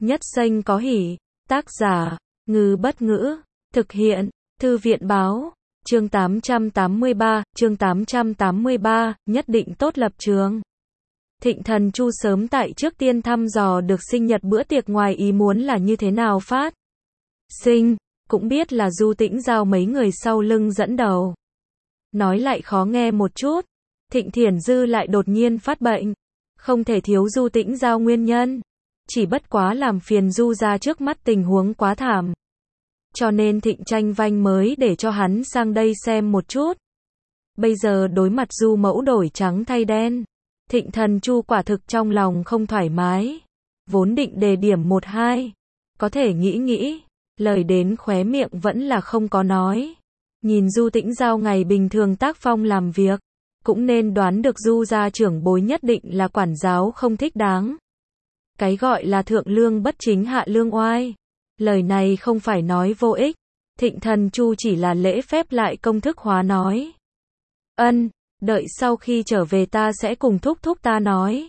Nhất xanh có hỉ. Tác giả, Ngư Bất Ngữ. Thực hiện, Thư viện Báo. Chương 883, nhất định tốt lập trường. Thịnh Thần Chu sớm tại trước tiên thăm dò được sinh nhật bữa tiệc ngoài ý muốn là như thế nào phát sinh, cũng biết là Du Tĩnh Giao mấy người sau lưng dẫn đầu. Nói lại khó nghe một chút, Thịnh Thiển Dư lại đột nhiên phát bệnh, không thể thiếu Du Tĩnh Giao nguyên nhân, chỉ bất quá làm phiền Du gia trước mắt tình huống quá thảm. Cho nên Thịnh Tranh Vanh mới để cho hắn sang đây xem một chút. Bây giờ đối mặt Du mẫu đổi trắng thay đen, Thịnh Thần Chu quả thực trong lòng không thoải mái. Vốn định đề điểm 1-2, có thể nghĩ, lời đến khóe miệng vẫn là không có nói. Nhìn Du Tĩnh Giao ngày bình thường tác phong làm việc, cũng nên đoán được Du gia trưởng bối nhất định là quản giáo không thích đáng. Cái gọi là thượng lương bất chính hạ lương oai, lời này không phải nói vô ích. Thịnh Thần Chu chỉ là lễ phép lại công thức hóa nói. Đợi sau khi trở về ta sẽ cùng thúc ta nói.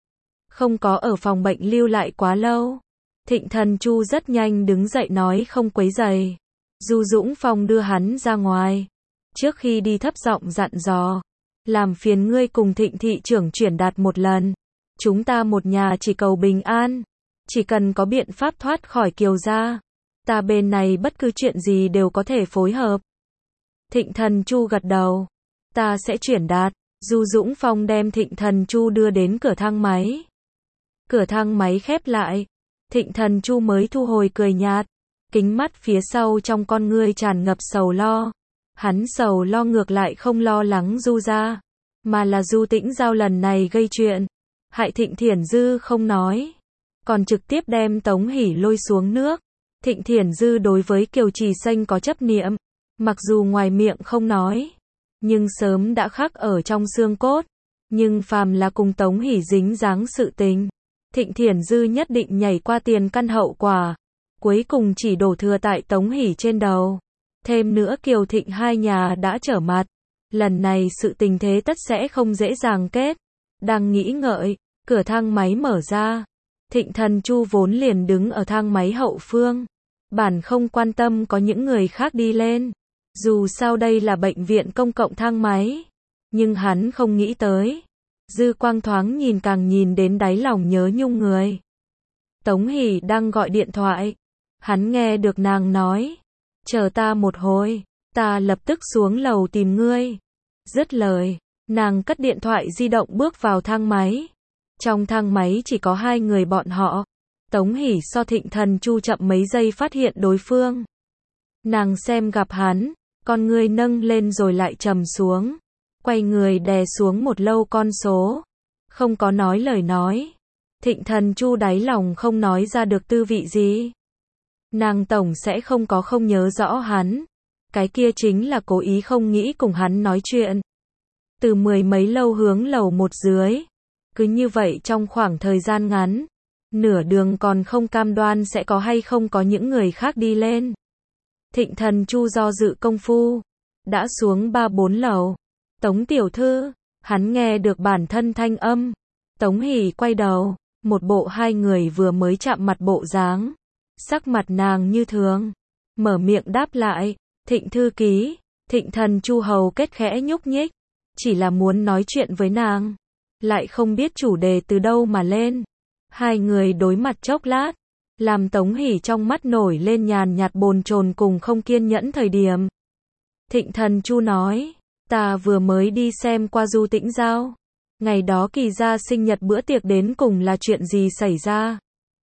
Không có ở phòng bệnh lưu lại quá lâu. Thịnh Thần Chu rất nhanh đứng dậy nói không quấy rầy. Du Dũng Phong đưa hắn ra ngoài. Trước khi đi thấp giọng dặn dò. Làm phiền ngươi cùng Thịnh thị trưởng chuyển đạt một lần. Chúng ta một nhà chỉ cầu bình an. Chỉ cần có biện pháp thoát khỏi Kiều gia, ta bên này bất cứ chuyện gì đều có thể phối hợp. Thịnh Thần Chu gật đầu. Ta sẽ chuyển đạt. Du Dũng Phong đem Thịnh Thần Chu đưa đến cửa thang máy. Cửa thang máy khép lại. Thịnh Thần Chu mới thu hồi cười nhạt. Kính mắt phía sau trong con ngươi tràn ngập sầu lo. Hắn sầu lo ngược lại không lo lắng Du gia, mà là Du Tĩnh Giao lần này gây chuyện, hại Thịnh Thiển Dư không nói, còn trực tiếp đem Tống Hỷ lôi xuống nước. Thịnh Thiển Dư đối với Kiều Trì Xanh có chấp niệm, mặc dù ngoài miệng không nói, nhưng sớm đã khắc ở trong xương cốt. Nhưng phàm là cùng Tống Hỷ dính dáng sự tình, Thịnh Thiển Dư nhất định nhảy qua tiền căn hậu quả, cuối cùng chỉ đổ thừa tại Tống Hỷ trên đầu. Thêm nữa Kiều Thịnh hai nhà đã trở mặt, lần này sự tình thế tất sẽ không dễ dàng kết. Đang nghĩ ngợi, cửa thang máy mở ra. Thịnh Thần Chu vốn liền đứng ở thang máy hậu phương, bản không quan tâm có những người khác đi lên. Dù sao đây là bệnh viện công cộng thang máy, nhưng hắn không nghĩ tới. Dư quang thoáng nhìn càng nhìn đến đáy lòng nhớ nhung người. Tống Hỷ đang gọi điện thoại, hắn nghe được nàng nói. Chờ ta một hồi, ta lập tức xuống lầu tìm ngươi. Dứt lời, nàng cất điện thoại di động bước vào thang máy. Trong thang máy chỉ có hai người bọn họ. Tống Hỷ so Thịnh Thần Chu chậm mấy giây phát hiện đối phương. Nàng xem gặp hắn, con ngươi nâng lên rồi lại trầm xuống. Quay người đè xuống một lâu con số. Không có nói lời nói. Thịnh Thần Chu đáy lòng không nói ra được tư vị gì. Nàng tổng sẽ không có không nhớ rõ hắn. Cái kia chính là cố ý không nghĩ cùng hắn nói chuyện. Từ mười mấy lâu hướng lầu một dưới. Cứ như vậy trong khoảng thời gian ngắn. Nửa đường còn không cam đoan sẽ có hay không có những người khác đi lên. Thịnh Thần Chu do dự công phu. Đã xuống 3-4 lầu. Tống tiểu thư. Hắn nghe được bản thân thanh âm. Tống Hỷ quay đầu. Một bộ hai người vừa mới chạm mặt bộ dáng. Sắc mặt nàng như thường. Mở miệng đáp lại. Thịnh thư ký. Thịnh Thần Chu hầu kết khẽ nhúc nhích. Chỉ là muốn nói chuyện với nàng. Lại không biết chủ đề từ đâu mà lên. Hai người đối mặt chốc lát. Làm Tống Hỷ trong mắt nổi lên nhàn nhạt bồn chồn cùng không kiên nhẫn thời điểm. Thịnh Thần Chu nói. Ta vừa mới đi xem qua Du Tĩnh Giao. Ngày đó Kỳ gia sinh nhật bữa tiệc đến cùng là chuyện gì xảy ra?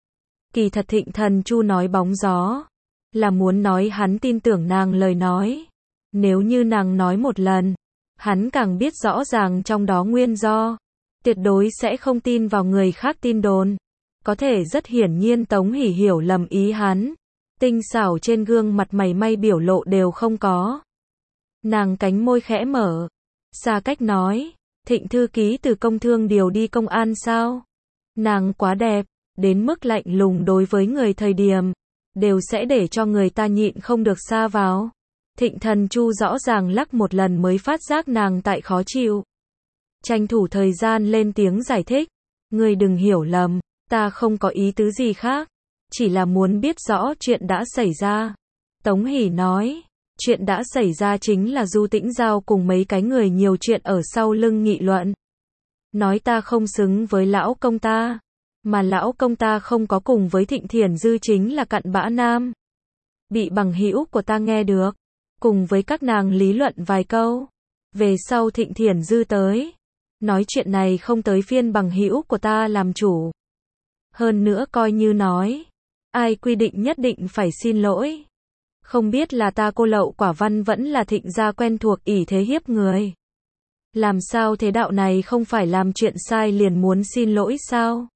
Kỳ thật Thịnh Thần Chu nói bóng gió. Là muốn nói hắn tin tưởng nàng lời nói. Nếu như nàng nói một lần, hắn càng biết rõ ràng trong đó nguyên do. Tuyệt đối sẽ không tin vào người khác tin đồn. Có thể rất hiển nhiên Tống Hỷ hiểu lầm ý hắn. Tinh xảo trên gương mặt mày may biểu lộ đều không có. Nàng cánh môi khẽ mở. Xa cách nói. Thịnh thư ký từ công thương điều đi công an sao? Nàng quá đẹp. Đến mức lạnh lùng đối với người thời điểm. Đều sẽ để cho người ta nhịn không được xa vào. Thịnh Thần Chu rõ ràng lắc một lần mới phát giác nàng tại khó chịu. Tranh thủ thời gian lên tiếng giải thích. Ngươi đừng hiểu lầm. Ta không có ý tứ gì khác. chỉ là muốn biết rõ chuyện đã xảy ra. Tống Hỷ nói, chuyện đã xảy ra chính là Du Tĩnh Giao cùng mấy cái người nhiều chuyện ở sau lưng nghị luận. Nói ta không xứng với lão công ta, mà lão công ta không có cùng với Thịnh Thiển Dư chính là cặn bã nam. Bị bằng hữu của ta nghe được, cùng với các nàng lý luận vài câu. Về sau Thịnh Thiển Dư tới, nói chuyện này không tới phiên bằng hữu của ta làm chủ. Hơn nữa coi như nói, ai quy định nhất định phải xin lỗi. Không biết là ta cô lậu quả văn vẫn là Thịnh gia quen thuộc ỷ thế hiếp người. Làm sao thế, đạo này không phải làm chuyện sai liền muốn xin lỗi sao?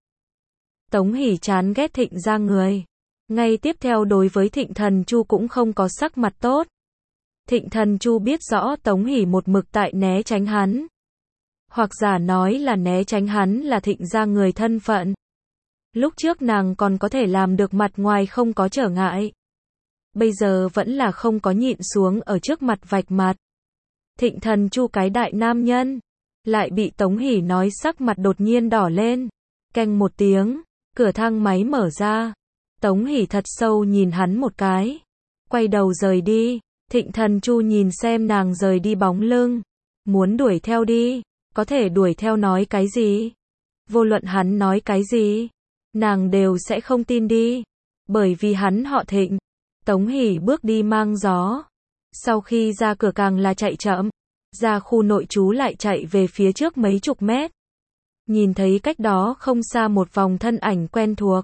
Tống Hỷ chán ghét Thịnh gia người. Ngay tiếp theo đối với Thịnh Thần Chu cũng không có sắc mặt tốt. Thịnh Thần Chu biết rõ Tống Hỷ một mực tại né tránh hắn. Hoặc giả nói là né tránh hắn là Thịnh gia người thân phận. Lúc trước nàng còn có thể làm được mặt ngoài không có trở ngại. Bây giờ vẫn là không có nhịn xuống ở trước mặt vạch mặt. Thịnh Thần Chu cái đại nam nhân, lại bị Tống Hỷ nói sắc mặt đột nhiên đỏ lên. Keng một tiếng, cửa thang máy mở ra. Tống Hỷ thật sâu nhìn hắn một cái, quay đầu rời đi. Thịnh Thần Chu nhìn xem nàng rời đi bóng lưng, muốn đuổi theo đi, có thể đuổi theo nói cái gì? Vô luận hắn nói cái gì, nàng đều sẽ không tin đi, bởi vì hắn họ Thịnh. Tống Hỷ bước đi mang gió, sau khi ra cửa càng là chạy chậm, ra khu nội trú lại chạy về phía trước mấy chục mét. Nhìn thấy cách đó không xa một vòng thân ảnh quen thuộc.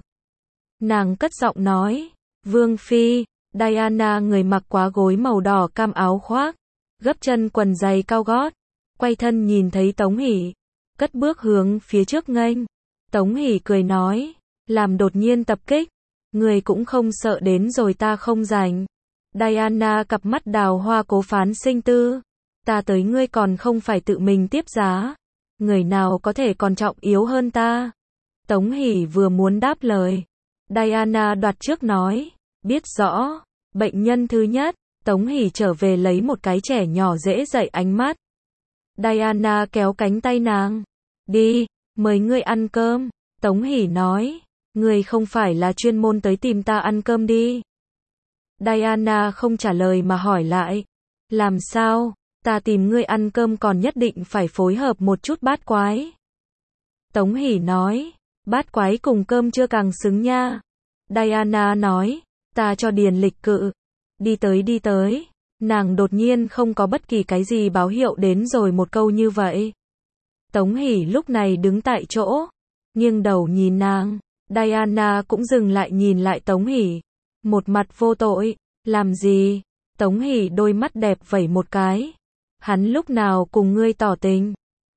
Nàng cất giọng nói, Vương Phi. Diana người mặc quá gối màu đỏ cam áo khoác, gấp chân quần giày cao gót, quay thân nhìn thấy Tống Hỷ, cất bước hướng phía trước nghênh. Tống Hỷ cười nói, làm đột nhiên tập kích, người cũng không sợ đến rồi ta không rảnh. Diana cặp mắt đào hoa cố phán sinh tư, ta tới ngươi còn không phải tự mình tiếp giá, người nào có thể còn trọng yếu hơn ta. Tống Hỷ vừa muốn đáp lời, Diana đoạt trước nói, biết rõ. Bệnh nhân thứ nhất, Tống Hỷ trở về lấy một cái trẻ nhỏ dễ dậy ánh mắt. Diana kéo cánh tay nàng. Đi, mời ngươi ăn cơm. Tống Hỷ nói, ngươi không phải là chuyên môn tới tìm ta ăn cơm đi. Diana không trả lời mà hỏi lại. Làm sao, ta tìm ngươi ăn cơm còn nhất định phải phối hợp một chút bát quái. Tống Hỷ nói, bát quái cùng cơm chưa càng xứng nha. Diana nói, ta cho điền lịch cự. Đi tới. Nàng đột nhiên không có bất kỳ cái gì báo hiệu đến rồi một câu như vậy. Tống Hỷ lúc này đứng tại chỗ, nghiêng đầu nhìn nàng. Diana cũng dừng lại nhìn lại Tống Hỷ, một mặt vô tội. Làm gì? Tống Hỷ đôi mắt đẹp vẩy một cái. Hắn lúc nào cùng ngươi tỏ tình?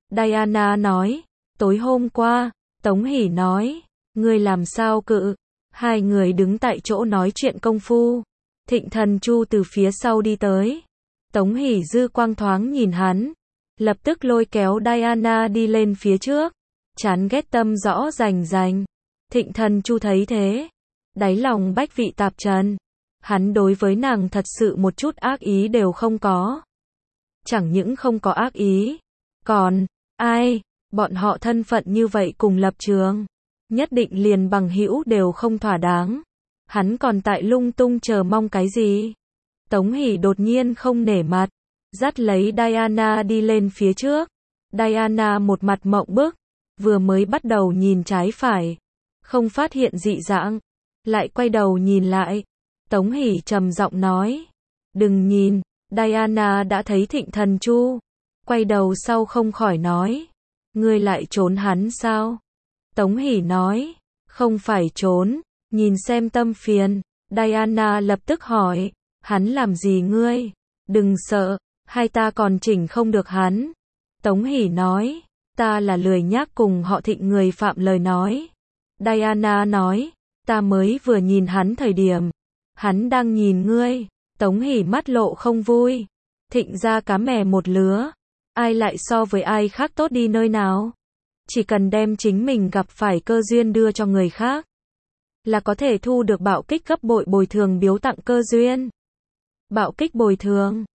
Diana nói, tối hôm qua. Tống Hỷ nói, ngươi làm sao cự? Hai người đứng tại chỗ nói chuyện công phu. Thịnh Thần Chu từ phía sau đi tới. Tống Hỷ dư quang thoáng nhìn hắn, lập tức lôi kéo Diana đi lên phía trước. Chán ghét tâm rõ rành. Thịnh Thần Chu thấy thế, đáy lòng bách vị tạp trần. Hắn đối với nàng thật sự một chút ác ý đều không có. Chẳng những không có ác ý, còn, ai, bọn họ thân phận như vậy cùng lập trường. Nhất định liền bằng hữu đều không thỏa đáng. Hắn còn tại lung tung chờ mong cái gì? Tống Hỷ đột nhiên không nể mặt, dắt lấy Diana đi lên phía trước. Diana một mặt mộng bức, vừa mới bắt đầu nhìn trái phải, không phát hiện dị dạng, lại quay đầu nhìn lại. Tống Hỷ trầm giọng nói, đừng nhìn. Diana đã thấy Thịnh Thần Chu, quay đầu sau không khỏi nói, ngươi lại trốn hắn sao? Tống Hỷ nói, không phải trốn, nhìn xem tâm phiền. Diana lập tức hỏi, hắn làm gì ngươi? Đừng sợ, hai ta còn chỉnh không được hắn. Tống Hỷ nói, ta là lười nhác cùng họ Thịnh người phạm lời nói. Diana nói, ta mới vừa nhìn hắn thời điểm, hắn đang nhìn ngươi. Tống Hỷ mắt lộ không vui. Thịnh gia cá mè một lứa, ai lại so với ai khác tốt đi nơi nào? Chỉ cần đem chính mình gặp phải cơ duyên đưa cho người khác, là có thể thu được bạo kích gấp bội bồi thường biếu tặng cơ duyên. Bạo kích bồi thường